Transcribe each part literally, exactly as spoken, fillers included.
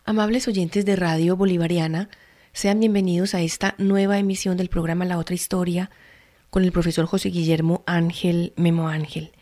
Amables oyentes de Radio Bolivariana, sean bienvenidos a esta nueva emisión del programa La Otra Historia con el profesor José Guillermo Ángel Memo Ángel.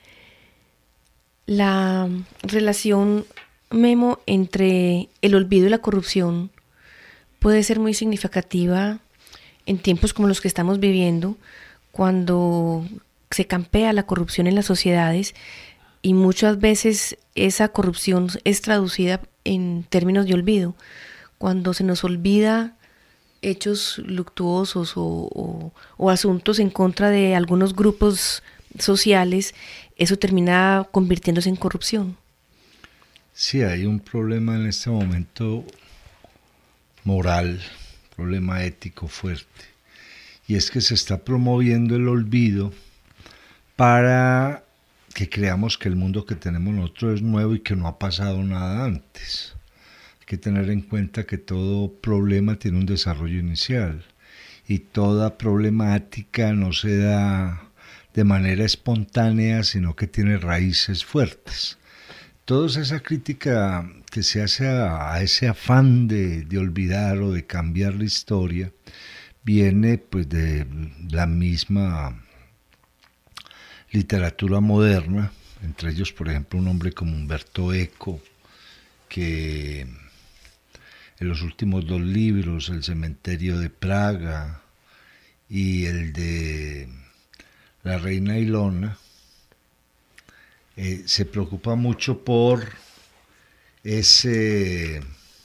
La relación, Memo, entre el olvido y la corrupción puede ser muy significativa en tiempos como los que estamos viviendo, cuando se campea la corrupción en las sociedades y muchas veces esa corrupción es traducida en términos de olvido. Cuando se nos olvida hechos luctuosos o, o, o asuntos en contra de algunos grupos sociales, eso termina convirtiéndose en corrupción. Sí, hay un problema en este momento moral, problema ético fuerte, y es que se está promoviendo el olvido para que creamos que el mundo que tenemos nosotros es nuevo y que no ha pasado nada antes. Hay que tener en cuenta que todo problema tiene un desarrollo inicial y toda problemática no se da de manera espontánea, sino que tiene raíces fuertes. Toda esa crítica que se hace a, a ese afán de, de olvidar o de cambiar la historia viene pues de la misma literatura moderna, entre ellos por ejemplo un hombre como Umberto Eco, que en los últimos dos libros, El cementerio de Praga y el de La reina Ilona, eh, se preocupa mucho por ese,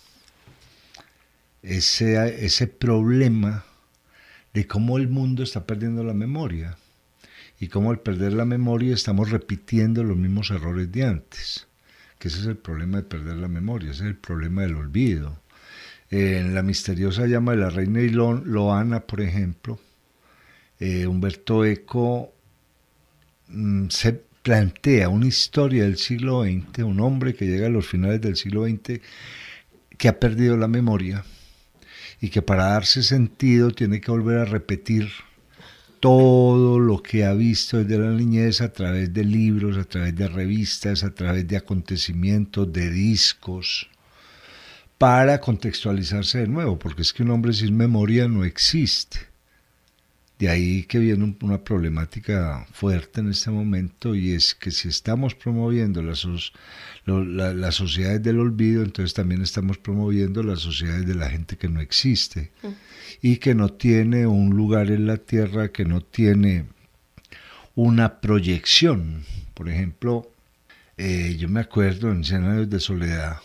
ese, ese problema de cómo el mundo está perdiendo la memoria. Y cómo al perder la memoria estamos repitiendo los mismos errores de antes, que ese es el problema de perder la memoria, ese es el problema del olvido. Eh, en La misteriosa llama de la reina Ilona, por ejemplo, eh, Umberto Eco mm, se plantea una historia del siglo veinte, un hombre que llega a los finales del siglo veinte que ha perdido la memoria y que para darse sentido tiene que volver a repetir todo lo que ha visto desde la niñez a través de libros, a través de revistas, a través de acontecimientos, de discos, para contextualizarse de nuevo, porque es que un hombre sin memoria no existe. De ahí que viene una problemática fuerte en este momento, y es que si estamos promoviendo las, las, las sociedades del olvido, entonces también estamos promoviendo las sociedades de la gente que no existe. Mm. Y que no tiene un lugar en la tierra, que no tiene una proyección. Por ejemplo, eh, yo me acuerdo en Cien años de soledad,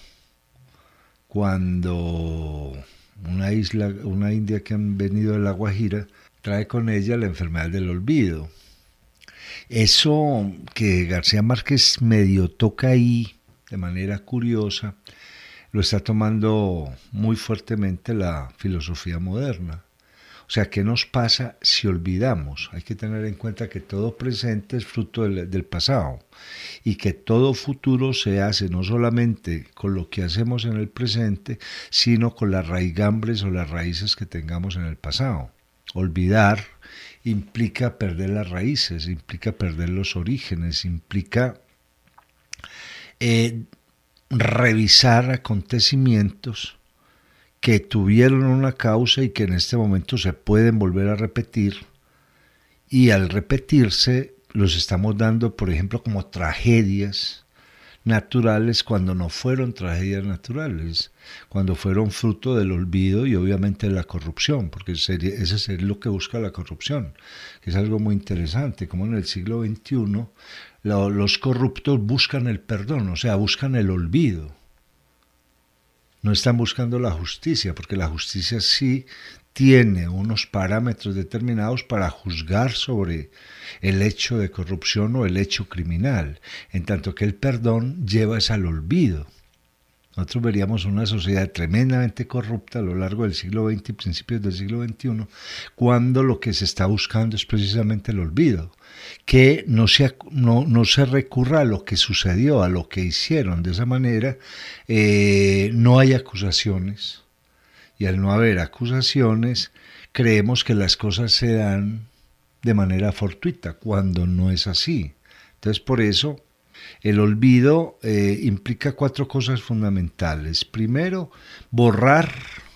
cuando una isla, una india que han venido de La Guajira, trae con ella la enfermedad del olvido. Eso que García Márquez medio toca ahí, de manera curiosa, lo está tomando muy fuertemente la filosofía moderna. O sea, ¿qué nos pasa si olvidamos? Hay que tener en cuenta que todo presente es fruto del, del pasado y que todo futuro se hace no solamente con lo que hacemos en el presente, sino con las raigambres o las raíces que tengamos en el pasado. Olvidar implica perder las raíces, implica perder los orígenes, implica eh, revisar acontecimientos que tuvieron una causa y que en este momento se pueden volver a repetir, y al repetirse los estamos dando, por ejemplo, como tragedias naturales cuando no fueron tragedias naturales, cuando fueron fruto del olvido y obviamente de la corrupción, porque sería, ese es lo que busca la corrupción, que es algo muy interesante, como en el siglo veintiuno lo, los corruptos buscan el perdón, o sea, buscan el olvido. No están buscando la justicia, porque la justicia sí tiene unos parámetros determinados para juzgar sobre el hecho de corrupción o el hecho criminal, en tanto que el perdón lleva es al olvido. Nosotros veríamos una sociedad tremendamente corrupta a lo largo del siglo veinte y principios del siglo veintiuno, cuando lo que se está buscando es precisamente el olvido, que no se, no, no se recurra a lo que sucedió, a lo que hicieron. De esa manera eh, no hay acusaciones, y al no haber acusaciones creemos que las cosas se dan de manera fortuita, cuando no es así. Entonces por eso El olvido eh, implica cuatro cosas fundamentales. Primero, borrar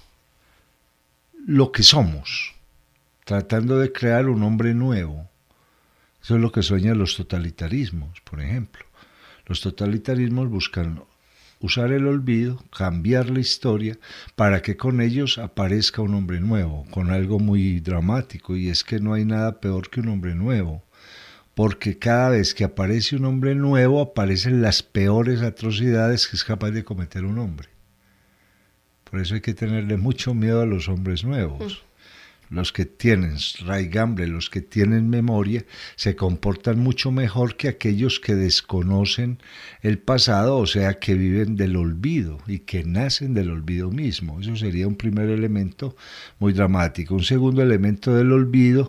lo que somos, tratando de crear un hombre nuevo. Eso es lo que sueñan los totalitarismos, por ejemplo. Los totalitarismos buscan usar el olvido, cambiar la historia, para que con ellos aparezca un hombre nuevo, con algo muy dramático, y es que no hay nada peor que un hombre nuevo, porque cada vez que aparece un hombre nuevo, aparecen las peores atrocidades que es capaz de cometer un hombre. Por eso hay que tenerle mucho miedo a los hombres nuevos. Los que tienen raigambre, los que tienen memoria, se comportan mucho mejor que aquellos que desconocen el pasado, o sea, que viven del olvido y que nacen del olvido mismo. Eso sería un primer elemento muy dramático. Un segundo elemento del olvido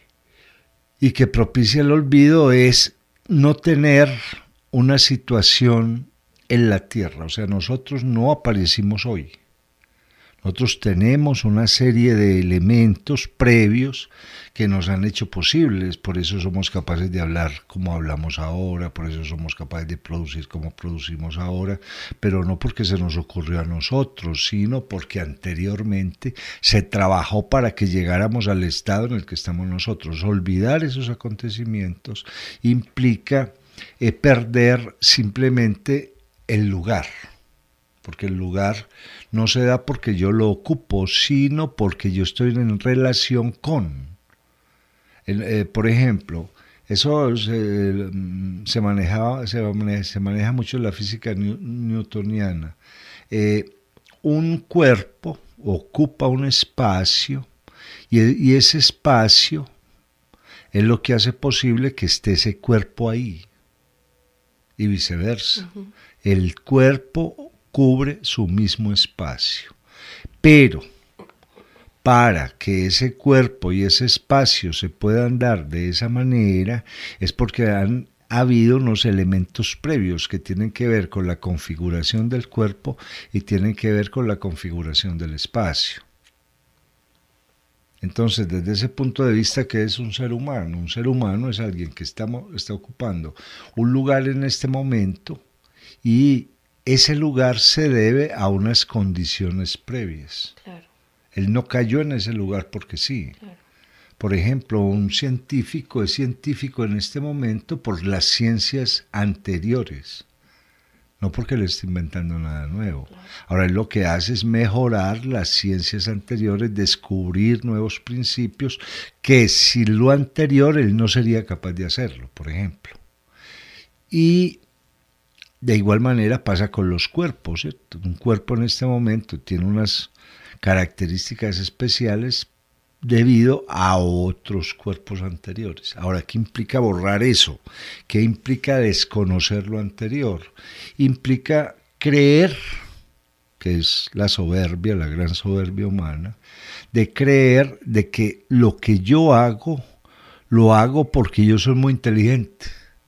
y que propicia el olvido es no tener una situación en la tierra. O sea, nosotros no aparecimos hoy. Nosotros tenemos una serie de elementos previos que nos han hecho posibles, por eso somos capaces de hablar como hablamos ahora, por eso somos capaces de producir como producimos ahora, pero no porque se nos ocurrió a nosotros, sino porque anteriormente se trabajó para que llegáramos al estado en el que estamos nosotros. Olvidar esos acontecimientos implica eh, perder simplemente el lugar. Porque el lugar no se da porque yo lo ocupo, sino porque yo estoy en relación con. El, eh, por ejemplo, eso se, se, manejaba, se, maneja, se maneja mucho en la física new, newtoniana. Eh, un cuerpo ocupa un espacio y, y ese espacio es lo que hace posible que esté ese cuerpo ahí y viceversa. Uh-huh. El cuerpo cubre su mismo espacio, pero para que ese cuerpo y ese espacio se puedan dar de esa manera es porque han habido unos elementos previos que tienen que ver con la configuración del cuerpo y tienen que ver con la configuración del espacio. Entonces, desde ese punto de vista, ¿qué es un ser humano? Un ser humano es alguien que está, está ocupando un lugar en este momento y ese lugar se debe a unas condiciones previas. Claro. Él no cayó en ese lugar porque sí. Claro. Por ejemplo, un científico es científico en este momento por las ciencias anteriores, no porque le esté inventando nada nuevo. Claro. Ahora él lo que hace es mejorar las ciencias anteriores, descubrir nuevos principios que sin lo anterior él no sería capaz de hacerlo, por ejemplo. Y de igual manera pasa con los cuerpos, ¿cierto? Un cuerpo en este momento tiene unas características especiales debido a otros cuerpos anteriores. Ahora, ¿qué implica borrar eso? ¿Qué implica desconocer lo anterior? Implica creer, que es la soberbia, la gran soberbia humana, de creer de que lo que yo hago, lo hago porque yo soy muy inteligente,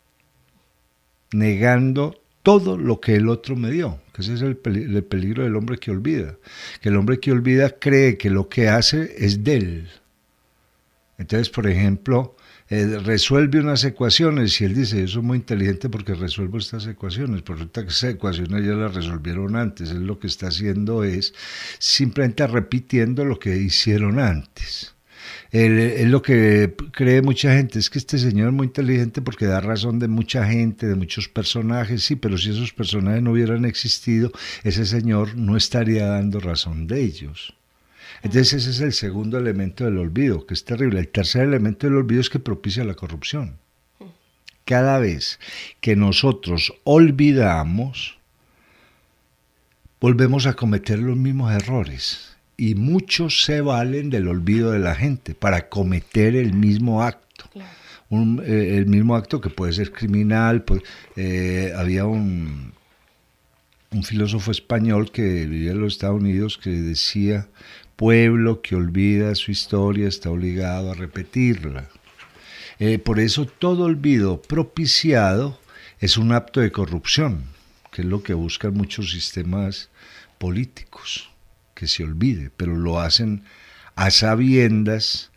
negando todo lo que el otro me dio, que ese es el peligro del hombre que olvida, que el hombre que olvida cree que lo que hace es de él. Entonces, por ejemplo, eh, resuelve unas ecuaciones y él dice, yo soy muy inteligente porque resuelvo estas ecuaciones, pero resulta que esas ecuaciones ya las resolvieron antes, él lo que está haciendo es simplemente repitiendo lo que hicieron antes. Él, él lo que cree mucha gente es que este señor es muy inteligente porque da razón de mucha gente, de muchos personajes, sí, pero si esos personajes no hubieran existido, ese señor no estaría dando razón de ellos. Entonces ese es el segundo elemento del olvido, que es terrible. El tercer elemento del olvido es que propicia la corrupción. Cada vez que nosotros olvidamos, volvemos a cometer los mismos errores. Y muchos se valen del olvido de la gente para cometer el mismo acto. Claro. Un, eh, el mismo acto que puede ser criminal. Pues, eh, había un, un filósofo español que vivía en los Estados Unidos que decía, pueblo que olvida su historia está obligado a repetirla. Eh, por eso todo olvido propiciado es un acto de corrupción, que es lo que buscan muchos sistemas políticos, que se olvide, pero lo hacen a sabiendas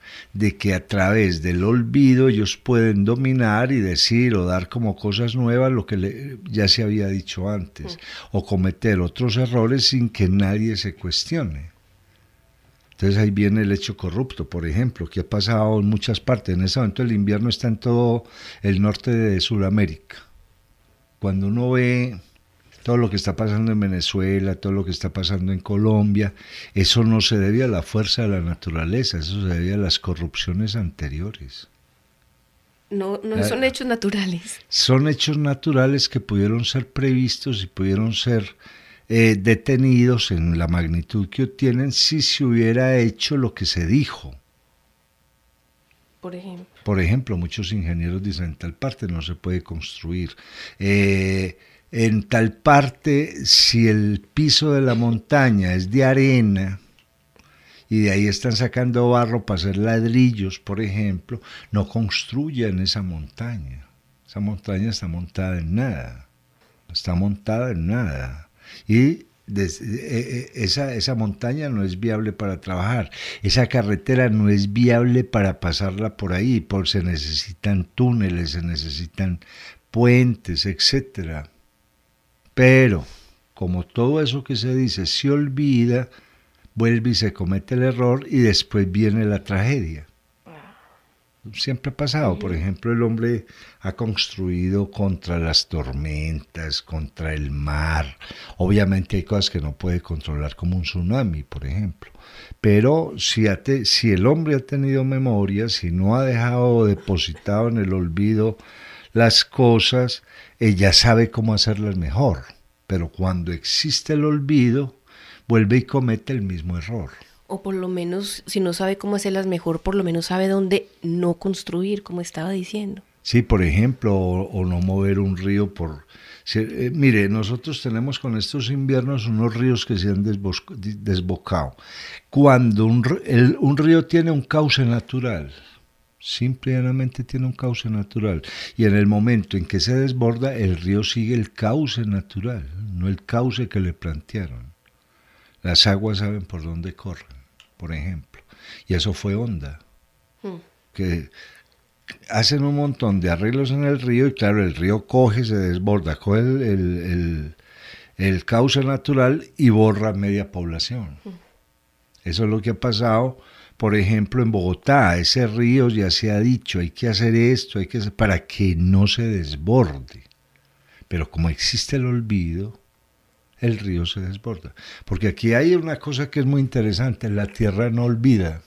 de que a través del olvido ellos pueden dominar y decir o dar como cosas nuevas lo que le, ya se había dicho antes, o cometer otros errores sin que nadie se cuestione. Entonces ahí viene el hecho corrupto, por ejemplo, que ha pasado en muchas partes. En ese momento el invierno está en todo el norte de Sudamérica. Cuando uno ve todo lo que está pasando en Venezuela, todo lo que está pasando en Colombia, eso no se debe a la fuerza de la naturaleza, eso se debe a las corrupciones anteriores. No, no son la, hechos naturales. Son hechos naturales que pudieron ser previstos y pudieron ser eh, detenidos en la magnitud que obtienen si se hubiera hecho lo que se dijo. Por ejemplo. Por ejemplo, muchos ingenieros dicen, en tal parte no se puede construir. Eh, en tal parte, si el piso de la montaña es de arena y de ahí están sacando barro para hacer ladrillos, por ejemplo, no construyan esa montaña. Esa montaña está montada en nada. Está montada en nada. Y des, eh, esa, esa montaña no es viable para trabajar. Esa carretera no es viable para pasarla por ahí. Por, se necesitan túneles, se necesitan puentes, etcétera. Pero, como todo eso que se dice se olvida, vuelve y se comete el error y después viene la tragedia. Siempre ha pasado. Por ejemplo, el hombre ha construido contra las tormentas, contra el mar. Obviamente hay cosas que no puede controlar, como un tsunami, por ejemplo. Pero si, ha te, si el hombre ha tenido memoria, si no ha dejado depositado en el olvido las cosas, ella sabe cómo hacerlas mejor. Pero cuando existe el olvido, vuelve y comete el mismo error. O por lo menos, si no sabe cómo hacerlas mejor, por lo menos sabe dónde no construir, como estaba diciendo. Sí, por ejemplo, o, o no mover un río por... Si, eh, mire, nosotros tenemos con estos inviernos unos ríos que se han desbosco, desbocado. Cuando un, el, un río tiene un cauce natural, simple y llanamente tiene un cauce natural, y en el momento en que se desborda, el río sigue el cauce natural, no el cauce que le plantearon. Las aguas saben por dónde corren, por ejemplo. Y eso fue Honda. Hmm. Que hacen un montón de arreglos en el río y claro, el río coge, se desborda, coge el, el, el, el cauce natural y borra media población. Hmm. Eso es lo que ha pasado, por ejemplo, en Bogotá. Ese río ya se ha dicho, hay que hacer esto, hay que hacer, para que no se desborde. Pero como existe el olvido, el río se desborda. Porque aquí hay una cosa que es muy interesante, la tierra no olvida.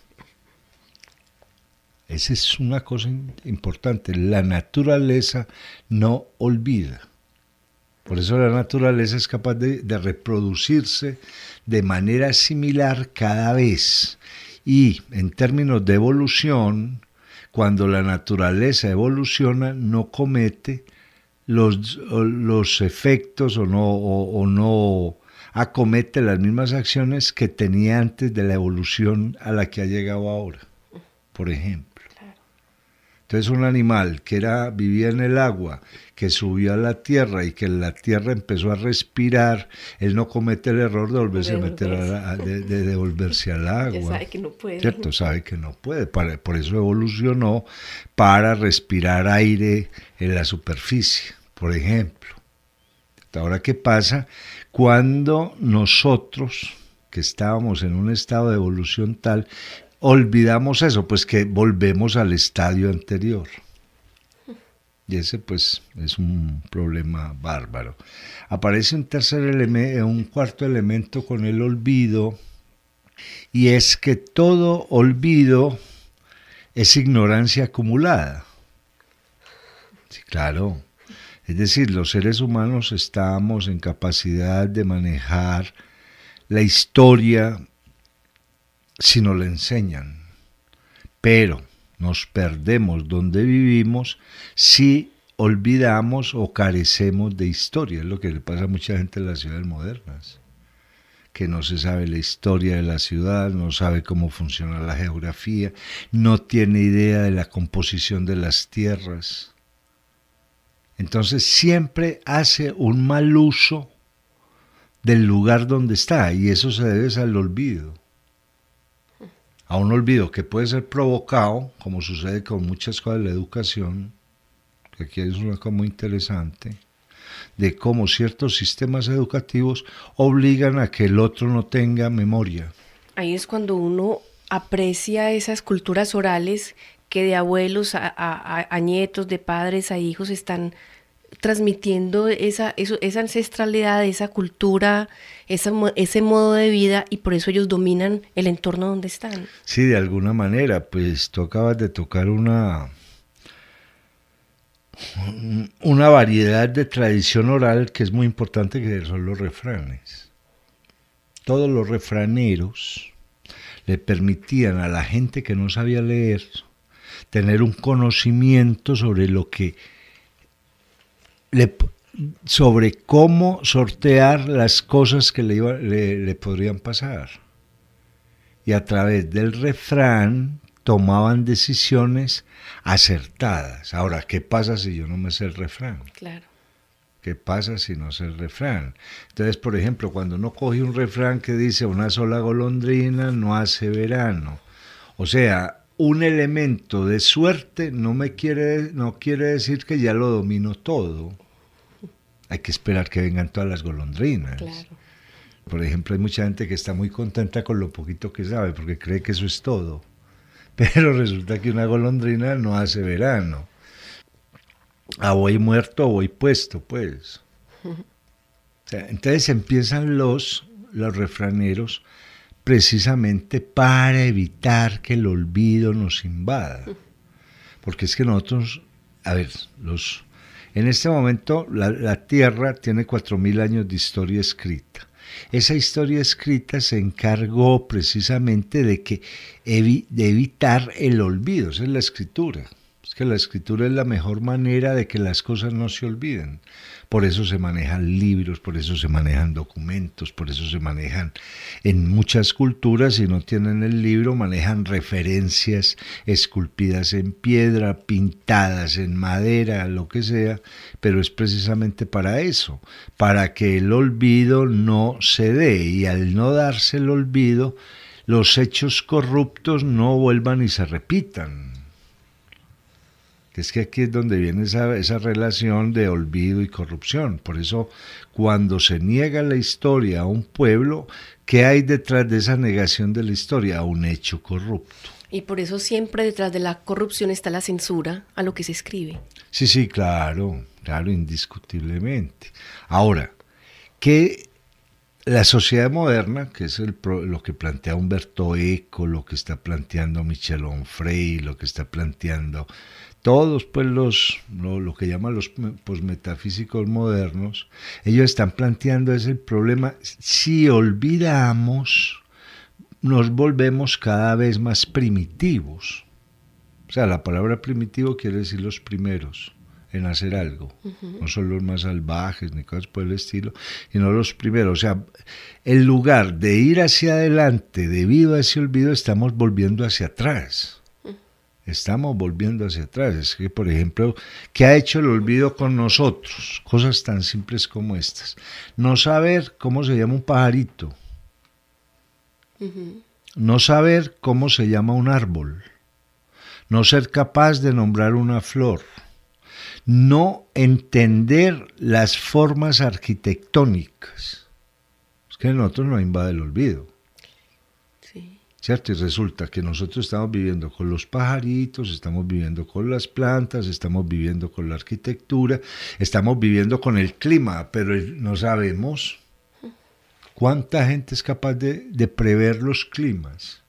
Esa es una cosa importante, la naturaleza no olvida. Por eso la naturaleza es capaz de, de reproducirse de manera similar cada vez. Y en términos de evolución, cuando la naturaleza evoluciona, no comete Los, los efectos o no, o, o no acomete las mismas acciones que tenía antes de la evolución a la que ha llegado ahora, por ejemplo. Entonces un animal que era, vivía en el agua, que subió a la tierra y que la tierra empezó a respirar, él no comete el error de volverse de a meter a la, de, de devolverse al agua. Ya sabe que no puede. ¿Cierto? Sabe que no puede. Para, por eso evolucionó para respirar aire en la superficie, por ejemplo. Ahora, ¿qué pasa cuando nosotros, que estábamos en un estado de evolución tal, olvidamos eso? Pues que volvemos al estadio anterior. Y ese, pues, es un problema bárbaro. Aparece un tercer elemento, un cuarto elemento con el olvido, y es que todo olvido es ignorancia acumulada. Sí, claro. Es decir, los seres humanos estamos en capacidad de manejar la historia si nos la enseñan, pero nos perdemos donde vivimos si olvidamos o carecemos de historia. Es lo que le pasa a mucha gente en las ciudades modernas, que no se sabe la historia de la ciudad, no sabe cómo funciona la geografía, no tiene idea de la composición de las tierras. Entonces siempre hace un mal uso del lugar donde está, y eso se debe al olvido. a un olvido que puede ser provocado, como sucede con muchas cosas de la educación, que aquí es una cosa muy interesante, de cómo ciertos sistemas educativos obligan a que el otro no tenga memoria. Ahí es cuando uno aprecia esas culturas orales que de abuelos a, a, a nietos, de padres a hijos están transmitiendo esa, eso, esa ancestralidad, esa cultura, esa, ese modo de vida, y por eso ellos dominan el entorno donde están. Sí, de alguna manera, pues tú acabas de tocar una, una variedad de tradición oral que es muy importante, que son los refranes. Todos los refraneros le permitían a la gente que no sabía leer tener un conocimiento sobre lo que le, sobre cómo sortear las cosas que le, iba, le, le podrían pasar. Y a través del refrán tomaban decisiones acertadas. Ahora, ¿qué pasa si yo no me sé el refrán? Claro. ¿Qué pasa si no sé el refrán? Entonces, por ejemplo, cuando uno coge un refrán que dice una sola golondrina no hace verano, o sea, un elemento de suerte no me quiere, no quiere decir que ya lo domino todo. Hay que esperar que vengan todas las golondrinas. Claro. Por ejemplo, hay mucha gente que está muy contenta con lo poquito que sabe porque cree que eso es todo. Pero resulta que una golondrina no hace verano. A voy muerto o voy puesto, pues. O sea, entonces empiezan los, los refraneros precisamente para evitar que el olvido nos invada. Porque es que nosotros, a ver, los, en este momento la, la Tierra tiene cuatro mil años de historia escrita. Esa historia escrita se encargó precisamente de, que, evi, de evitar el olvido. Esa es la escritura. Es que la escritura es la mejor manera de que las cosas no se olviden. Por eso se manejan libros, por eso se manejan documentos, por eso se manejan en muchas culturas, si no tienen el libro, manejan referencias esculpidas en piedra, pintadas en madera, lo que sea, pero es precisamente para eso, para que el olvido no se dé, y al no darse el olvido, los hechos corruptos no vuelvan y se repitan. Es que aquí es donde viene esa, esa relación de olvido y corrupción. Por eso, cuando se niega la historia a un pueblo, ¿qué hay detrás de esa negación de la historia? A un hecho corrupto. Y por eso siempre detrás de la corrupción está la censura a lo que se escribe. Sí, sí, claro, claro, indiscutiblemente. Ahora, que la sociedad moderna, que es el, lo que plantea Umberto Eco, lo que está planteando Michel Onfray, lo que está planteando todos pues los lo, lo que llaman los posmetafísicos modernos, ellos están planteando es el problema: si olvidamos, nos volvemos cada vez más primitivos. O sea, la palabra primitivo quiere decir los primeros en hacer algo, uh-huh. No son los más salvajes ni cosas por el estilo, sino los primeros. O sea, en lugar de ir hacia adelante debido a ese olvido, estamos volviendo hacia atrás. Estamos volviendo hacia atrás. Es que, por ejemplo, ¿qué ha hecho el olvido con nosotros? Cosas tan simples como estas. No saber cómo se llama un pajarito. Uh-huh. No saber cómo se llama un árbol. No ser capaz de nombrar una flor. No entender las formas arquitectónicas. Es que a nosotros nos invade el olvido. ¿Cierto? Y resulta que nosotros estamos viviendo con los pajaritos, estamos viviendo con las plantas, estamos viviendo con la arquitectura, estamos viviendo con el clima, pero no sabemos cuánta gente es capaz de, de prever los climas.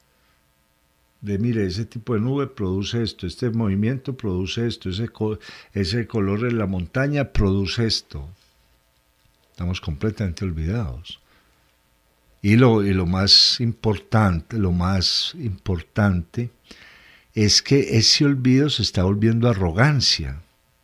De, mire, ese tipo de nube produce esto, este movimiento produce esto, ese, ese color en la montaña produce esto. Estamos completamente olvidados. Y lo, y lo más importante, lo más importante es que ese olvido se está volviendo arrogancia.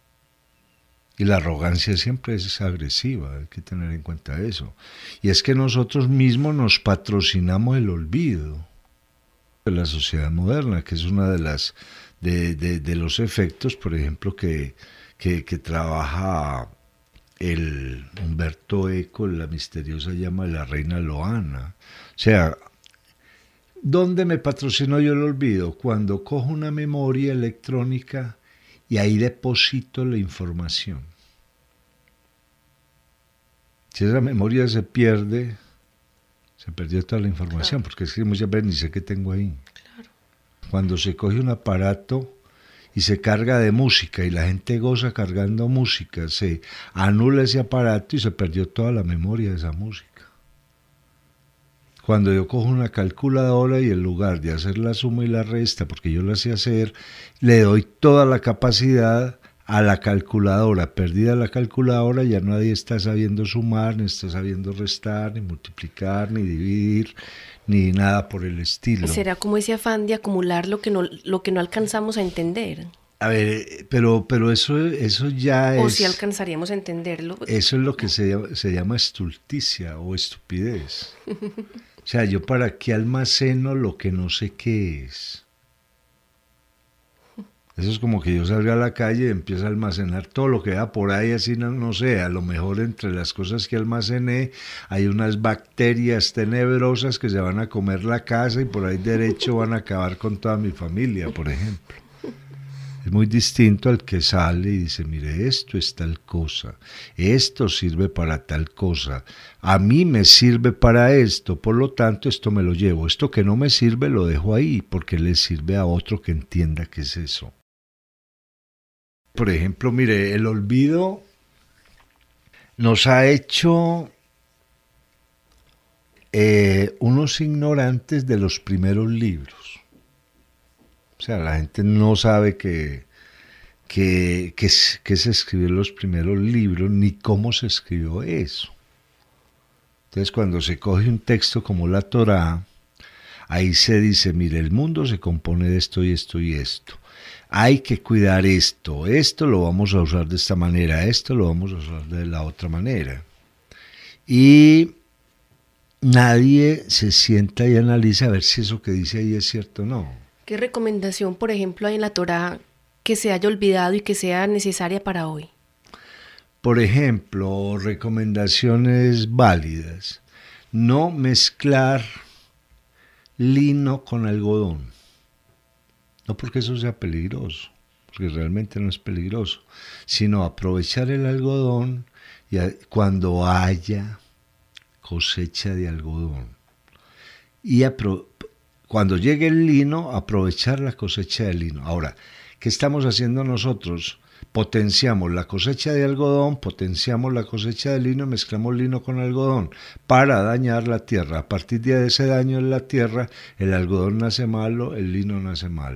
Y la arrogancia siempre es agresiva, hay que tener en cuenta eso. Y es que nosotros mismos nos patrocinamos el olvido de la sociedad moderna, que es una de las de, de, de los efectos, por ejemplo, que, que, que trabaja el Umberto Eco, la misteriosa llama de la reina Loana. O sea, ¿Dónde me patrocinó yo el olvido? Cuando cojo una memoria electrónica y ahí deposito la información. Si esa memoria se pierde, se perdió toda la información, claro. Porque es que muchas veces ni sé qué tengo ahí. Claro. Cuando se coge un aparato y se carga de música y la gente goza cargando música, se anula ese aparato y se perdió toda la memoria de esa música. Cuando yo cojo una calculadora y en lugar de hacer la suma y la resta, porque yo la sé hacer, le doy toda la capacidad a la calculadora. Perdida la calculadora, ya nadie está sabiendo sumar, ni está sabiendo restar, ni multiplicar, ni dividir, ni nada por el estilo. ¿Será como ese afán de acumular lo que no, lo que no alcanzamos a entender? A ver, pero, pero eso, eso ya es... O si alcanzaríamos a entenderlo. Eso es lo que se llama, se llama estulticia o estupidez. O sea, ¿yo para qué almaceno lo que no sé qué es? Eso es como que yo salga a la calle y empiece a almacenar todo lo que vea por ahí, así no, no sé, a lo mejor entre las cosas que almacené hay unas bacterias tenebrosas que se van a comer la casa y por ahí derecho van a acabar con toda mi familia, por ejemplo. Es muy distinto al que sale y dice, mire, esto es tal cosa, esto sirve para tal cosa, a mí me sirve para esto, por lo tanto esto me lo llevo, esto que no me sirve lo dejo ahí porque le sirve a otro que entienda qué es eso. Por ejemplo, mire, el olvido nos ha hecho eh, unos ignorantes de los primeros libros. O sea, la gente no sabe que, que, que, que se escribieron los primeros libros, ni cómo se escribió eso. Entonces, cuando se coge un texto como la Torá, ahí se dice, mire, el mundo se compone de esto y esto y esto. Hay que cuidar esto, esto lo vamos a usar de esta manera, esto lo vamos a usar de la otra manera. Y nadie se sienta y analiza a ver si eso que dice ahí es cierto o no. ¿Qué recomendación, por ejemplo, hay en la Torá que se haya olvidado y que sea necesaria para hoy? Por ejemplo, recomendaciones válidas. No mezclar lino con algodón. No porque eso sea peligroso, porque realmente no es peligroso, sino aprovechar el algodón y a, cuando haya cosecha de algodón. Y apro- cuando llegue el lino, aprovechar la cosecha de lino. Ahora, ¿qué estamos haciendo nosotros? Potenciamos la cosecha de algodón, potenciamos la cosecha de lino, mezclamos lino con algodón para dañar la tierra. A partir de ese daño en la tierra, el algodón nace malo, el lino nace malo.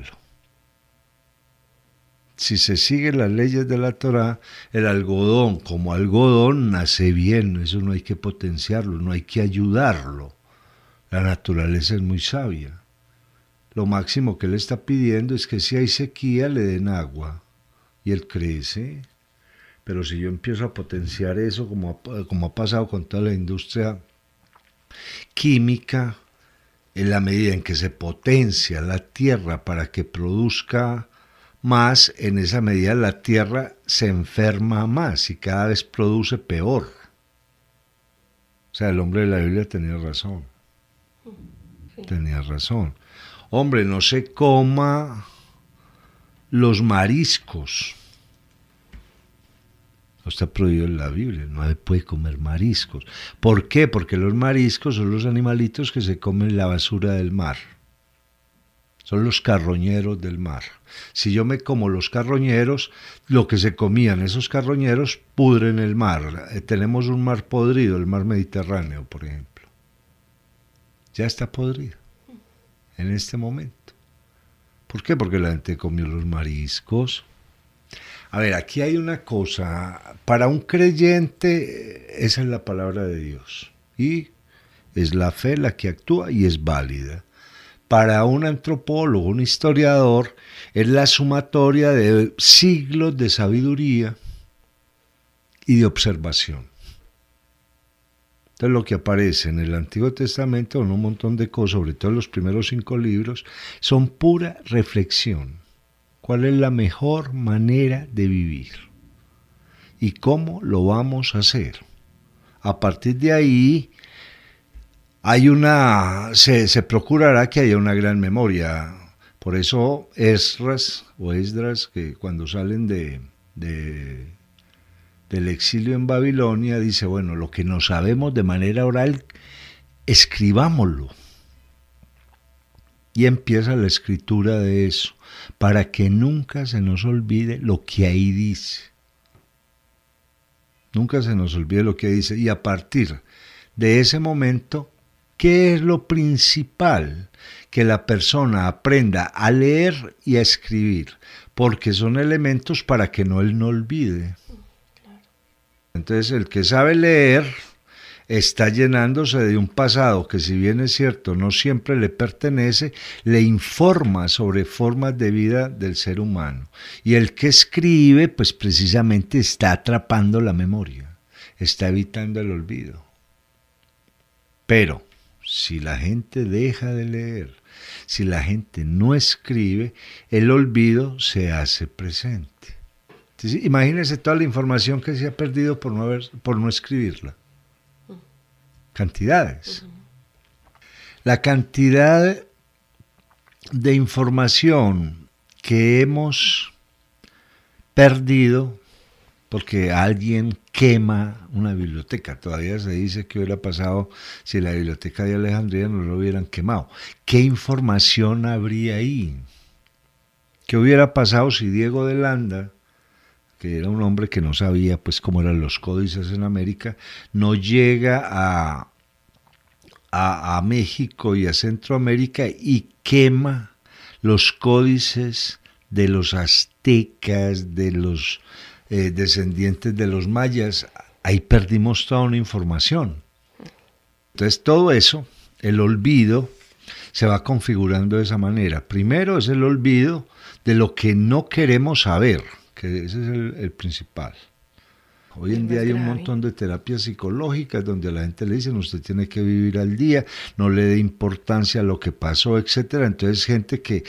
Si se siguen las leyes de la Torá, el algodón como algodón nace bien, eso no hay que potenciarlo, no hay que ayudarlo. La naturaleza es muy sabia. Lo máximo que él está pidiendo es que si hay sequía le den agua y él crece. Pero si yo empiezo a potenciar eso, como ha, como ha pasado con toda la industria química, en la medida en que se potencia la tierra para que produzca más, en esa medida la tierra se enferma más y cada vez produce peor. O sea, el hombre de la Biblia tenía razón. Sí. Tenía razón. Hombre, no se coma los mariscos. No está prohibido en la Biblia, no se puede comer mariscos. ¿Por qué? Porque los mariscos son los animalitos que se comen la basura del mar. Son los carroñeros del mar. Si yo me como los carroñeros, lo que se comían esos carroñeros pudren el mar. Eh, tenemos un mar podrido, el mar Mediterráneo, por ejemplo. Ya está podrido en este momento. ¿Por qué? Porque la gente comió los mariscos. A ver, aquí hay una cosa. Para un creyente, esa es la palabra de Dios. Y es la fe la que actúa y es válida. Para un antropólogo, un historiador, es la sumatoria de siglos de sabiduría y de observación. Entonces lo que aparece en el Antiguo Testamento, en un montón de cosas, sobre todo en los primeros cinco libros, son pura reflexión. ¿Cuál es la mejor manera de vivir? ¿Y cómo lo vamos a hacer? A partir de ahí, hay una, se, se procurará que haya una gran memoria. Por eso Esdras o Esdras, que cuando salen de, de, del exilio en Babilonia, dice, bueno, lo que no sabemos de manera oral, escribámoslo. Y empieza la escritura de eso, para que nunca se nos olvide lo que ahí dice. Nunca se nos olvide lo que dice. Y a partir de ese momento, ¿qué es lo principal? Que la persona aprenda a leer y a escribir, porque son elementos para que no él no olvide. Entonces, el que sabe leer está llenándose de un pasado que, si bien es cierto, no siempre le pertenece, le informa sobre formas de vida del ser humano. Y el que escribe, pues precisamente está atrapando la memoria, está evitando el olvido. Pero si la gente deja de leer, si la gente no escribe, el olvido se hace presente. Entonces, imagínense toda la información que se ha perdido por no, haber, por no escribirla. Cantidades. La cantidad de información que hemos perdido porque alguien quema una biblioteca. Todavía se dice que hubiera pasado si la biblioteca de Alejandría no lo hubieran quemado. ¿Qué información habría ahí? ¿Qué hubiera pasado si Diego de Landa, que era un hombre que no sabía pues cómo eran los códices en América, no llega a, a, a México y a Centroamérica y quema los códices de los aztecas, de los eh, descendientes de los mayas? Ahí perdimos toda una información. Entonces todo eso, el olvido, se va configurando de esa manera. Primero es el olvido de lo que no queremos saber, que ese es el, el principal. Hoy en día hay un montón de terapias psicológicas donde a la gente le dicen, usted tiene que vivir al día, no le dé importancia a lo que pasó, etcétera. Entonces gente que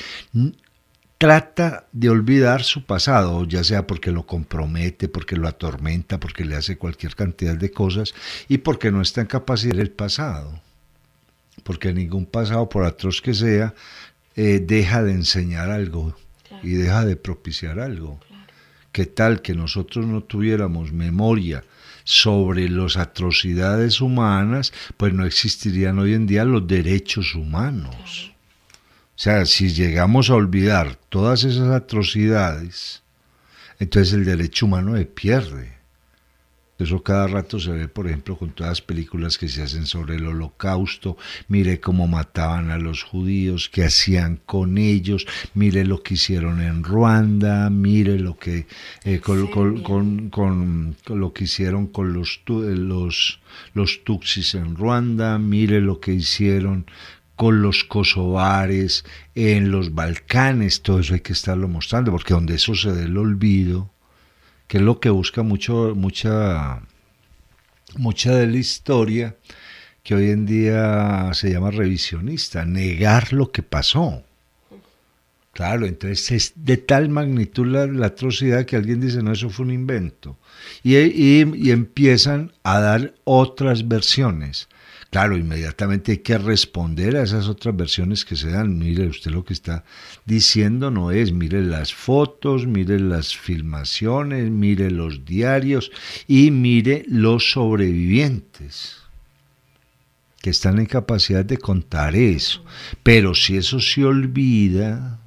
trata de olvidar su pasado, ya sea porque lo compromete, porque lo atormenta, porque le hace cualquier cantidad de cosas y porque no está en capacidad del pasado. Porque ningún pasado, por atroz que sea, eh, deja de enseñar algo, claro, y deja de propiciar algo. Claro. ¿Qué tal que nosotros no tuviéramos memoria sobre las atrocidades humanas? Pues no existirían hoy en día los derechos humanos. Claro. O sea, si llegamos a olvidar todas esas atrocidades, entonces el derecho humano se pierde. Eso cada rato se ve, por ejemplo, con todas las películas que se hacen sobre el Holocausto. Mire cómo mataban a los judíos, qué hacían con ellos, mire lo que hicieron en Ruanda, mire lo que eh, con, sí, con, con, con, con lo que hicieron con los, los, los tutsis en Ruanda, mire lo que hicieron con los kosovares en los Balcanes. Todo eso hay que estarlo mostrando, porque donde eso se dé el olvido, que es lo que busca mucho, mucha, mucha de la historia, que hoy en día se llama revisionista, negar lo que pasó. Claro, entonces es de tal magnitud la, la atrocidad que alguien dice, no, eso fue un invento. Y, y, y empiezan a dar otras versiones. Claro, inmediatamente hay que responder a esas otras versiones que se dan. Mire, usted lo que está diciendo no es, mire las fotos, mire las filmaciones, mire los diarios y mire los sobrevivientes que están en capacidad de contar eso. Pero si eso se olvida,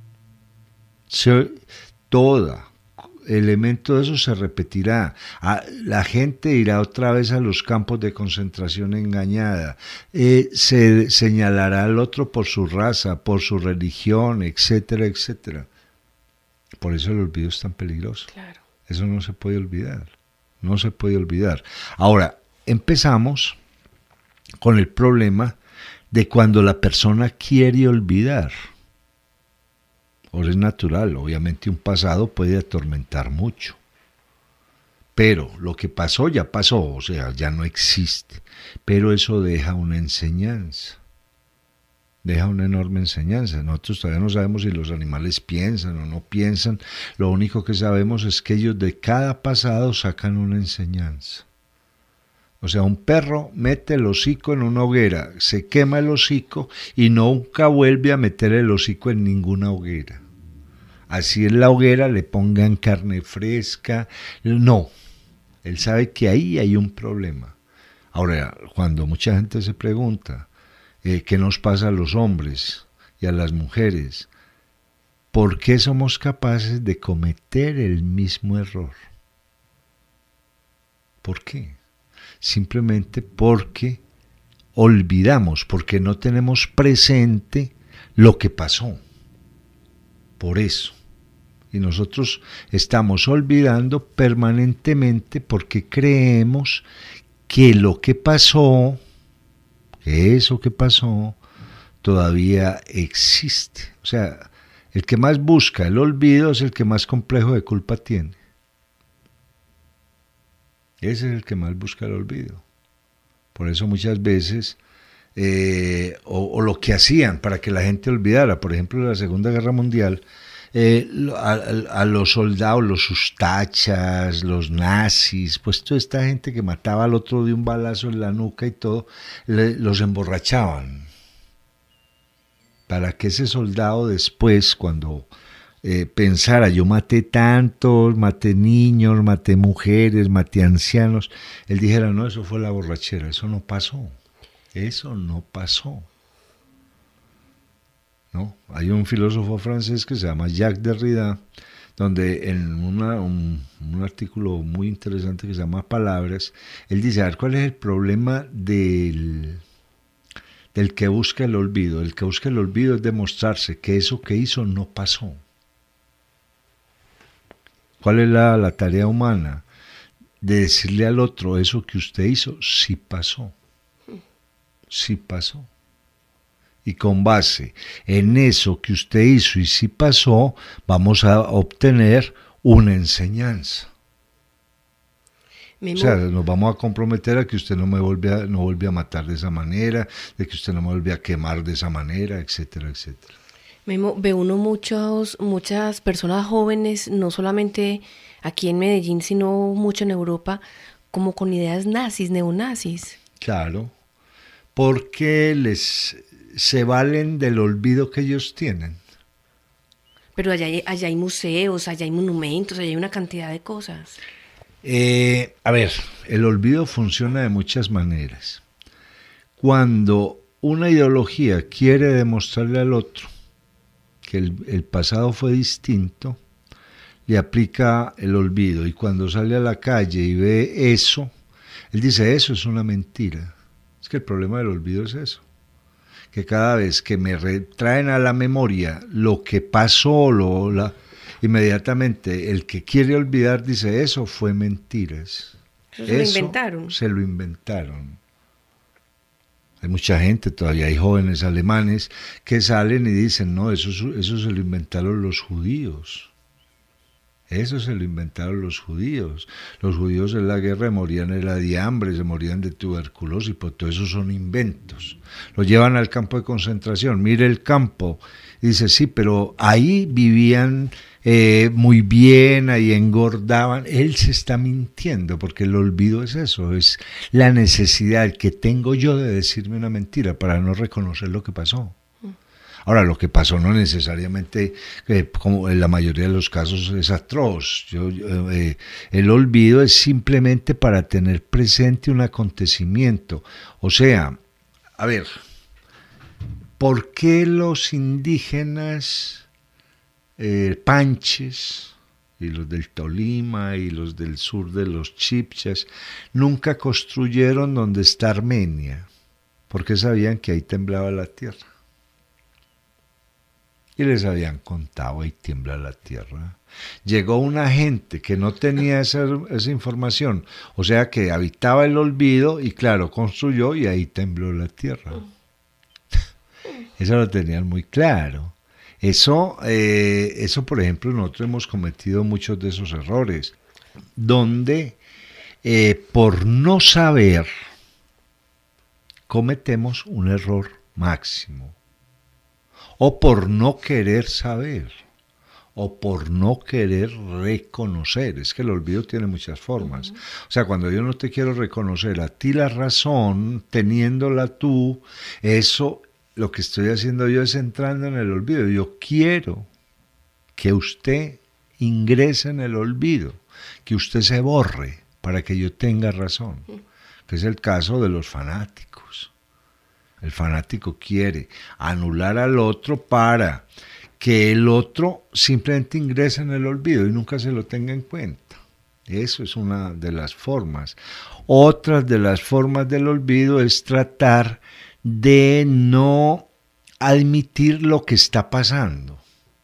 se, toda elemento de eso se repetirá. La gente irá otra vez a los campos de concentración engañada, eh, se señalará al otro por su raza, por su religión, etcétera, etcétera. Por eso el olvido es tan peligroso. Claro. Eso no se puede olvidar, no se puede olvidar. Ahora, empezamos con el problema de cuando la persona quiere olvidar. Ahora es natural, obviamente un pasado puede atormentar mucho, pero lo que pasó ya pasó, o sea, ya no existe, pero eso deja una enseñanza, deja una enorme enseñanza. Nosotros todavía no sabemos si los animales piensan o no piensan, lo único que sabemos es que ellos de cada pasado sacan una enseñanza. O sea, un perro mete el hocico en una hoguera, se quema el hocico y nunca vuelve a meter el hocico en ninguna hoguera. Así en la hoguera le pongan carne fresca, no. Él sabe que ahí hay un problema. Ahora, cuando mucha gente se pregunta eh, qué nos pasa a los hombres y a las mujeres, ¿por qué somos capaces de cometer el mismo error? ¿Por qué? Simplemente porque olvidamos, porque no tenemos presente lo que pasó. Por eso. Y nosotros estamos olvidando permanentemente porque creemos que lo que pasó, que eso que pasó, todavía existe. O sea, el que más busca el olvido es el que más complejo de culpa tiene. Ese es el que más busca el olvido. Por eso muchas veces, eh, o, o lo que hacían para que la gente olvidara, por ejemplo, en la Segunda Guerra Mundial, eh, a, a los soldados, los ustachas, los nazis, pues toda esta gente que mataba al otro de un balazo en la nuca y todo, le, los emborrachaban. Para que ese soldado después, cuando eh, pensara, yo maté tantos, maté niños, maté mujeres, maté ancianos, él dijera, no, eso fue la borrachera, eso no pasó, eso no pasó. ¿No? Hay un filósofo francés que se llama Jacques Derrida, donde en una, un, un artículo muy interesante que se llama Palabras, él dice, a ver, ¿cuál es el problema del, del que busca el olvido? El que busca el olvido es demostrarse que eso que hizo no pasó. ¿Cuál es la, la tarea humana? De decirle al otro, eso que usted hizo sí pasó, sí pasó. Y con base en eso que usted hizo y sí pasó, vamos a obtener una enseñanza. Memo. O sea, nos vamos a comprometer a que usted no me vuelve a, no vuelve a matar de esa manera, de que usted no me vuelve a quemar de esa manera, etcétera, etcétera. Memo, ve uno muchos, muchas personas jóvenes, no solamente aquí en Medellín, sino mucho en Europa, como con ideas nazis, neonazis. Claro, porque les... se valen del olvido que ellos tienen. Pero allá hay, allá hay museos, allá hay monumentos, allá hay una cantidad de cosas. Eh, a ver, el olvido funciona de muchas maneras. Cuando una ideología quiere demostrarle al otro que el, el pasado fue distinto, le aplica el olvido. Y cuando sale a la calle y ve eso, él dice, eso es una mentira. Es que el problema del olvido es eso. Que cada vez que me traen a la memoria lo que pasó, lo, la, inmediatamente el que quiere olvidar dice, eso fue mentiras. Eso se eso lo inventaron. Se lo inventaron. Hay mucha gente, todavía hay jóvenes alemanes que salen y dicen, no, eso, eso se lo inventaron los judíos. Eso se lo inventaron los judíos. Los judíos en la guerra morían era de hambre, se morían de tuberculosis, pues todo eso son inventos. Lo llevan al campo de concentración, mire el campo, y dice, sí, pero ahí vivían eh, muy bien, ahí engordaban. Él se está mintiendo, porque el olvido es eso, es la necesidad que tengo yo de decirme una mentira para no reconocer lo que pasó. Ahora, lo que pasó no necesariamente, eh, como en la mayoría de los casos, es atroz. Yo, yo, eh, el olvido es simplemente para tener presente un acontecimiento. O sea, a ver, ¿por qué los indígenas eh, panches y los del Tolima y los del sur de los Chipchas nunca construyeron donde está Armenia? Porque sabían que ahí temblaba la tierra. Y les habían contado, ahí tiembla la tierra. Llegó una gente que no tenía esa, esa información, o sea que habitaba el olvido y claro, construyó y ahí tembló la tierra. Eso lo tenían muy claro. Eso, eh, eso, por ejemplo, nosotros hemos cometido muchos de esos errores, donde eh, por no saber cometemos un error máximo. O por no querer saber, o por no querer reconocer. Es que el olvido tiene muchas formas. Uh-huh. O sea, cuando yo no te quiero reconocer a ti la razón, teniéndola tú, eso, lo que estoy haciendo yo es entrando en el olvido. Yo quiero que usted ingrese en el olvido, que usted se borre para que yo tenga razón, uh-huh. que es el caso de los fanáticos. El fanático quiere anular al otro para que el otro simplemente ingrese en el olvido y nunca se lo tenga en cuenta. Eso es una de las formas. Otra de las formas del olvido es tratar de no admitir lo que está pasando.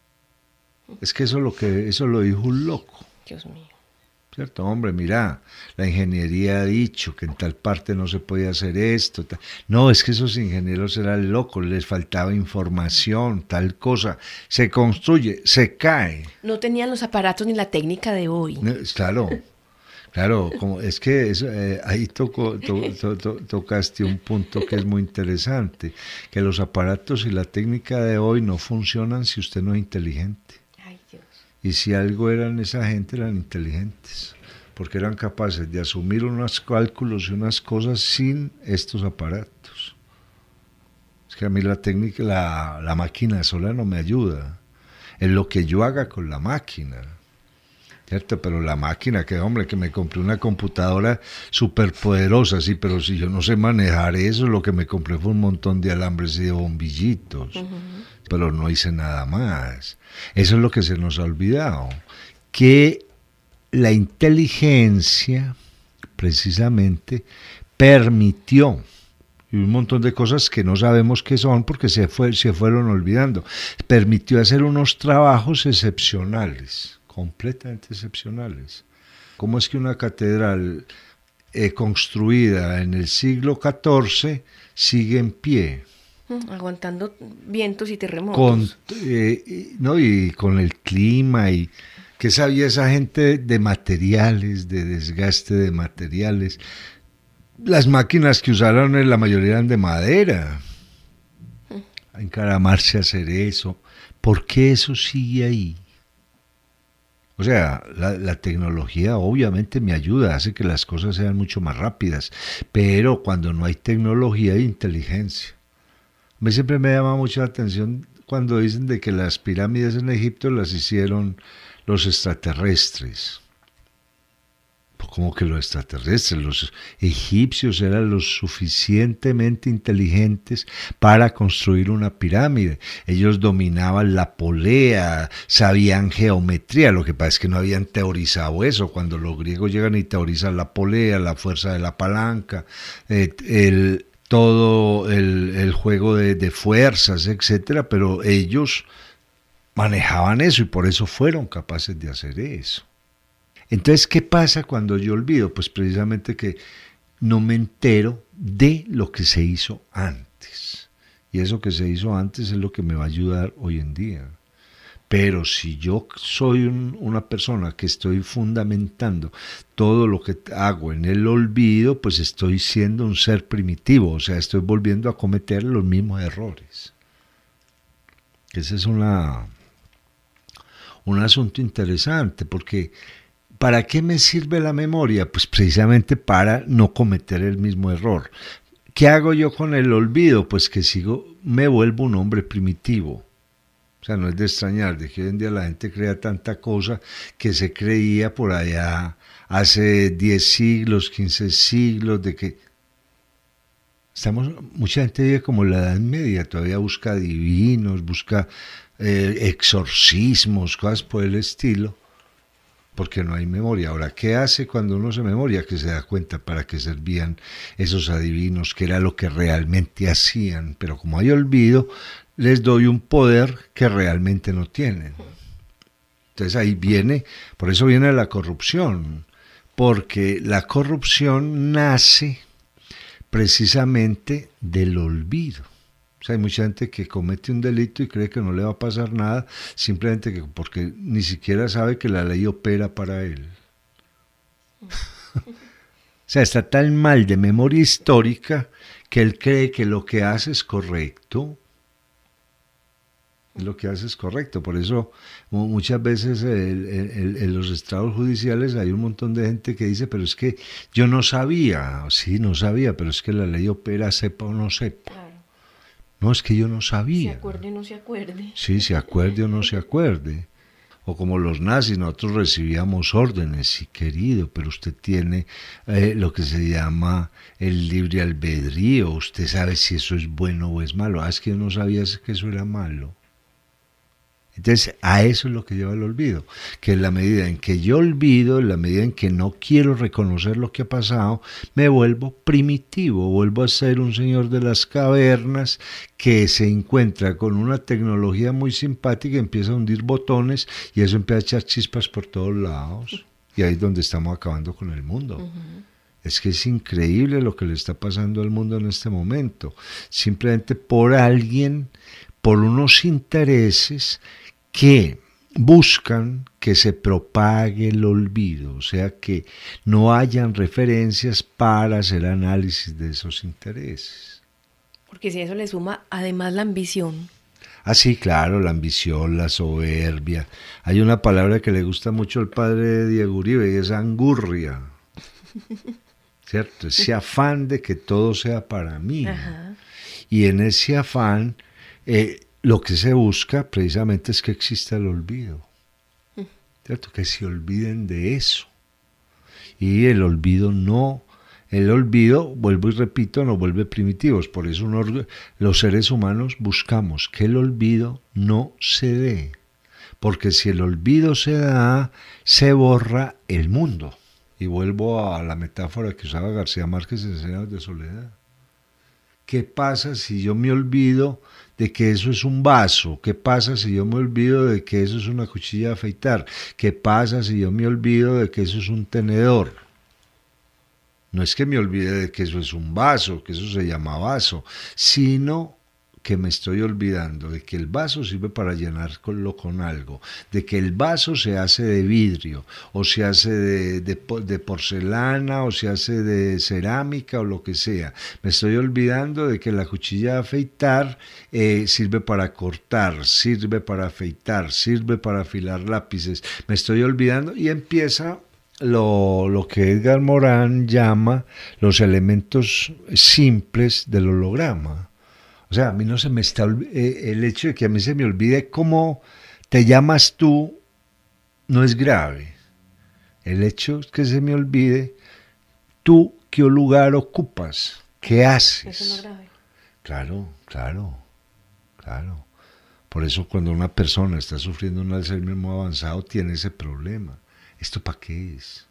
Es que eso lo que eso lo dijo un loco. Dios mío. ¿Cierto? Hombre, mira, la ingeniería ha dicho que en tal parte no se podía hacer esto. Tal. No, es que esos ingenieros eran locos, les faltaba información, tal cosa. Se construye, se cae. No tenían los aparatos ni la técnica de hoy. No, claro, claro, como es que eso, eh, ahí tocó, to, to, to, tocaste un punto que es muy interesante, que los aparatos y la técnica de hoy no funcionan si usted no es inteligente. Y si algo eran esa gente, eran inteligentes, porque eran capaces de asumir unos cálculos y unas cosas sin estos aparatos. Es que a mí la técnica, la, la máquina sola no me ayuda. Es lo que yo haga con la máquina, ¿cierto? Pero la máquina, que hombre, que me compré una computadora súper poderosa, sí, pero si yo no sé manejar eso, lo que me compré fue un montón de alambres y de bombillitos. Uh-huh. Pero no hice nada más. Eso es lo que se nos ha olvidado, que la inteligencia precisamente permitió, y un montón de cosas que no sabemos qué son porque se, fue, se fueron olvidando, permitió hacer unos trabajos excepcionales, completamente excepcionales. ¿Cómo es que una catedral eh, construida en el siglo catorce sigue en pie? Aguantando vientos y terremotos. Con, eh, no, y con el clima, y ¿qué sabía esa gente de materiales, de desgaste de materiales? Las máquinas que usaron la mayoría eran de madera. A encaramarse a hacer eso. ¿Por qué eso sigue ahí? O sea, la, la tecnología obviamente me ayuda, hace que las cosas sean mucho más rápidas, pero cuando no hay tecnología hay inteligencia. A mí siempre me llama mucho la atención cuando dicen de que las pirámides en Egipto las hicieron los extraterrestres. Como que los extraterrestres, los egipcios eran lo suficientemente inteligentes para construir una pirámide. Ellos dominaban la polea, sabían geometría, lo que pasa es que no habían teorizado eso. Cuando los griegos llegan y teorizan la polea, la fuerza de la palanca, eh, el... todo el, el juego de, de fuerzas, etcétera, pero ellos manejaban eso y por eso fueron capaces de hacer eso. Entonces, ¿qué pasa cuando yo olvido? Pues precisamente que no me entero de lo que se hizo antes. Y eso que se hizo antes es lo que me va a ayudar hoy en día. Pero si yo soy un, una persona que estoy fundamentando todo lo que hago en el olvido, pues estoy siendo un ser primitivo, o sea, estoy volviendo a cometer los mismos errores. Ese es una, un asunto interesante, porque ¿para qué me sirve la memoria? Pues precisamente para no cometer el mismo error. ¿Qué hago yo con el olvido? Pues que sigo, me vuelvo un hombre primitivo. O sea, no es de extrañar de que hoy en día la gente crea tanta cosa que se creía por allá hace diez siglos, quince siglos, de que estamos, mucha gente vive como la Edad Media, todavía busca divinos, busca eh, exorcismos, cosas por el estilo, porque no hay memoria. Ahora, ¿qué hace cuando uno se memoria? Que se da cuenta para qué servían esos adivinos, que era lo que realmente hacían, pero como hay olvido, les doy un poder que realmente no tienen. Entonces ahí viene, por eso viene la corrupción, porque la corrupción nace precisamente del olvido. O sea, hay mucha gente que comete un delito y cree que no le va a pasar nada, simplemente que porque ni siquiera sabe que la ley opera para él. O sea, está tan mal de memoria histórica que él cree que lo que hace es correcto. Lo que hace es correcto. Por eso muchas veces en los estrados judiciales hay un montón de gente que dice, pero es que yo no sabía. Sí, no sabía, pero es que la ley opera, sepa o no sepa. Claro. No, es que yo no sabía. Se acuerde o no se acuerde. Sí, se acuerde o no se acuerde. O como los nazis, nosotros recibíamos órdenes, sí, querido, pero usted tiene eh, lo que se llama el libre albedrío. Usted sabe si eso es bueno o es malo. Ah, es que yo no sabía que eso era malo. Entonces, a eso es lo que lleva el olvido, que en la medida en que yo olvido, en la medida en que no quiero reconocer lo que ha pasado, me vuelvo primitivo, vuelvo a ser un señor de las cavernas que se encuentra con una tecnología muy simpática, empieza a hundir botones y eso empieza a echar chispas por todos lados. Y ahí es donde estamos acabando con el mundo. Uh-huh. Es que es increíble lo que le está pasando al mundo en este momento, simplemente por alguien, por unos intereses que buscan que se propague el olvido, o sea, que no hayan referencias para hacer análisis de esos intereses. Porque si a eso le suma además la ambición. Ah, sí, claro, la ambición, la soberbia. Hay una palabra que le gusta mucho al padre Diego Uribe y es angurria. ¿Cierto? Ese afán de que todo sea para mí. Ajá. Y en ese afán, eh, lo que se busca precisamente es que exista el olvido, ¿cierto? Que se olviden de eso. Y el olvido no, el olvido, vuelvo y repito, nos vuelve primitivos. Por eso uno, los seres humanos buscamos que el olvido no se dé. Porque si el olvido se da, se borra el mundo. Y vuelvo a la metáfora que usaba García Márquez en Escenas de Soledad. ¿Qué pasa si yo me olvido de que eso es un vaso? ¿Qué pasa si yo me olvido de que eso es una cuchilla de afeitar? ¿Qué pasa si yo me olvido de que eso es un tenedor? No es que me olvide de que eso es un vaso, que eso se llama vaso, sino que me estoy olvidando de que el vaso sirve para llenarlo con algo, de que el vaso se hace de vidrio, o se hace de, de, de porcelana, o se hace de cerámica, o lo que sea. Me estoy olvidando de que la cuchilla de afeitar eh, sirve para cortar, sirve para afeitar, sirve para afilar lápices. Me estoy olvidando y empieza lo, lo que Edgar Morin llama los elementos simples del holograma. O sea, a mí no se me está, eh, el hecho de que a mí se me olvide cómo te llamas tú no es grave. El hecho es que se me olvide tú qué lugar ocupas, qué haces. Eso no es grave. Claro, claro, claro. Por eso cuando una persona está sufriendo un Alzheimer muy avanzado tiene ese problema. ¿Esto para qué es?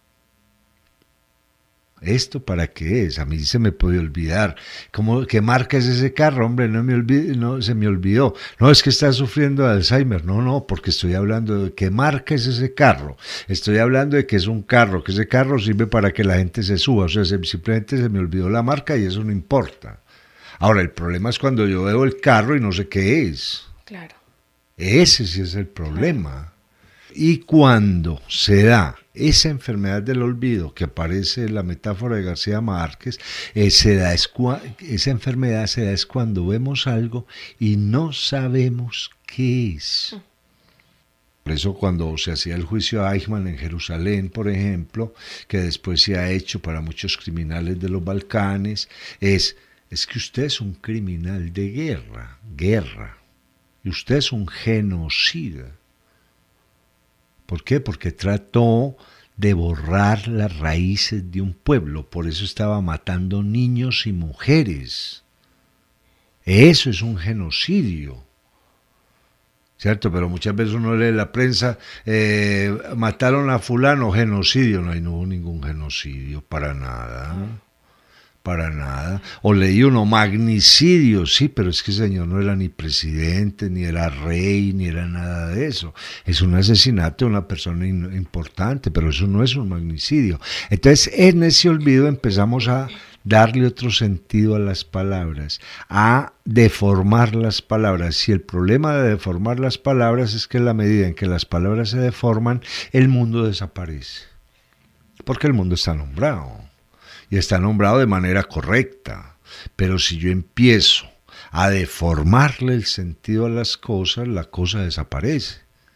¿Esto para qué es? A mí se me puede olvidar. ¿Cómo, ¿Qué marca es ese carro? Hombre, no me olvidé, no, se me olvidó. No, es que está sufriendo de Alzheimer. No, no, porque estoy hablando de qué marca es ese carro. Estoy hablando de que es un carro, que ese carro sirve para que la gente se suba. O sea, simplemente se me olvidó la marca y eso no importa. Ahora, el problema es cuando yo veo el carro y no sé qué es. Claro. Ese sí es el problema. Claro. Y cuando se da esa enfermedad del olvido que aparece en la metáfora de García Márquez, eh, se da es cua- esa enfermedad se da es cuando vemos algo y no sabemos qué es. Por eso cuando se hacía el juicio a Eichmann en Jerusalén, por ejemplo, que después se ha hecho para muchos criminales de los Balcanes, es, es que usted es un criminal de guerra, guerra, y usted es un genocida. ¿Por qué? Porque trató de borrar las raíces de un pueblo, por eso estaba matando niños y mujeres. Eso es un genocidio, ¿cierto? Pero muchas veces uno lee en la prensa, eh, mataron a fulano, genocidio. No, no hubo ningún genocidio, para nada. Para nada. O leí uno, magnicidio, sí, pero es que el señor no era ni presidente, ni era rey, ni era nada de eso. Es un asesinato de una persona in- importante, pero eso no es un magnicidio. Entonces, en ese olvido empezamos a darle otro sentido a las palabras, a deformar las palabras. Y el problema de deformar las palabras es que en la medida en que las palabras se deforman, el mundo desaparece. Porque el mundo está nombrado. Y está nombrado de manera correcta, pero si yo empiezo a deformarle el sentido a las cosas, la cosa desaparece.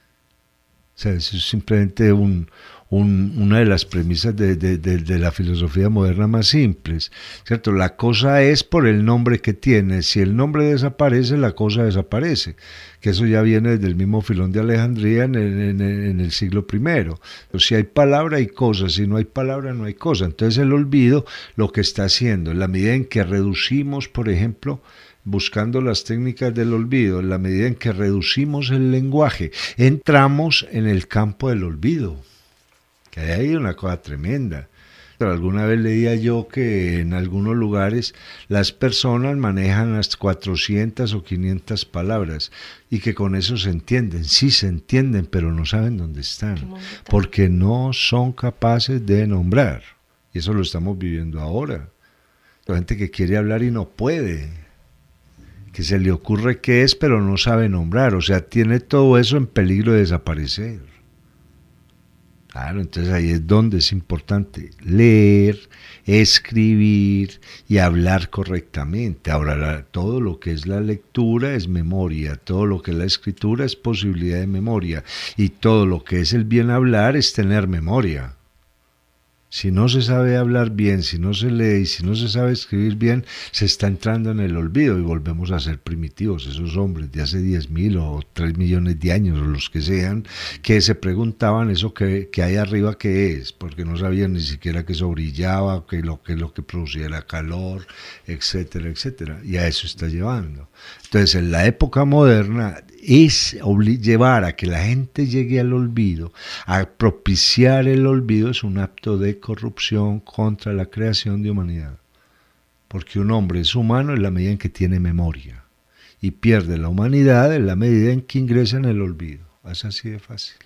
O sea, eso es simplemente un, un, una de las premisas de, de, de, de la filosofía moderna más simples, ¿cierto? La cosa es por el nombre que tiene. Si el nombre desaparece, la cosa desaparece. Que eso ya viene desde el mismo Filón de Alejandría en el, en el, en el siglo primero. Pero si hay palabra, hay cosa. Si no hay palabra, no hay cosa. Entonces el olvido lo que está haciendo, en la medida en que reducimos, por ejemplo, buscando las técnicas del olvido, en la medida en que reducimos el lenguaje, entramos en el campo del olvido, que hay ahí una cosa tremenda. Pero alguna vez leía yo que en algunos lugares las personas manejan las cuatrocientas o quinientas palabras y que con eso se entienden, sí se entienden, pero no saben dónde están, porque no son capaces de nombrar. Y eso lo estamos viviendo ahora. La gente que quiere hablar y no puede, que se le ocurre qué es, pero no sabe nombrar, o sea, tiene todo eso en peligro de desaparecer. Claro, entonces ahí es donde es importante leer, escribir y hablar correctamente. Ahora, la, todo lo que es la lectura es memoria, todo lo que es la escritura es posibilidad de memoria, y todo lo que es el bien hablar es tener memoria. Si no se sabe hablar bien, si no se lee y si no se sabe escribir bien, se está entrando en el olvido y volvemos a ser primitivos, esos hombres de hace diez mil o tres millones de años o los que sean, que se preguntaban eso que, que hay arriba qué es, porque no sabían ni siquiera que eso brillaba, que lo que lo que producía era calor, etcétera, etcétera, y a eso está llevando. Entonces, en la época moderna es llevar a que la gente llegue al olvido, a propiciar el olvido, es un acto de corrupción contra la creación de humanidad. Porque un hombre es humano en la medida en que tiene memoria y pierde la humanidad en la medida en que ingresa en el olvido. Es así de fácil.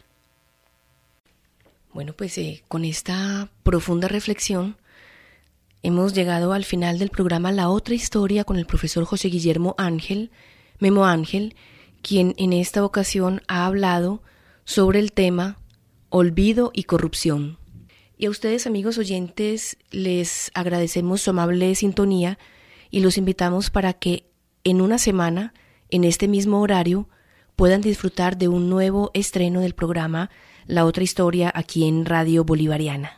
Bueno, pues eh, con esta profunda reflexión hemos llegado al final del programa La Otra Historia con el profesor José Guillermo Ángel, Memo Ángel, quien en esta ocasión ha hablado sobre el tema olvido y corrupción. Y a ustedes, amigos oyentes, les agradecemos su amable sintonía y los invitamos para que en una semana, en este mismo horario, puedan disfrutar de un nuevo estreno del programa La Otra Historia aquí en Radio Bolivariana.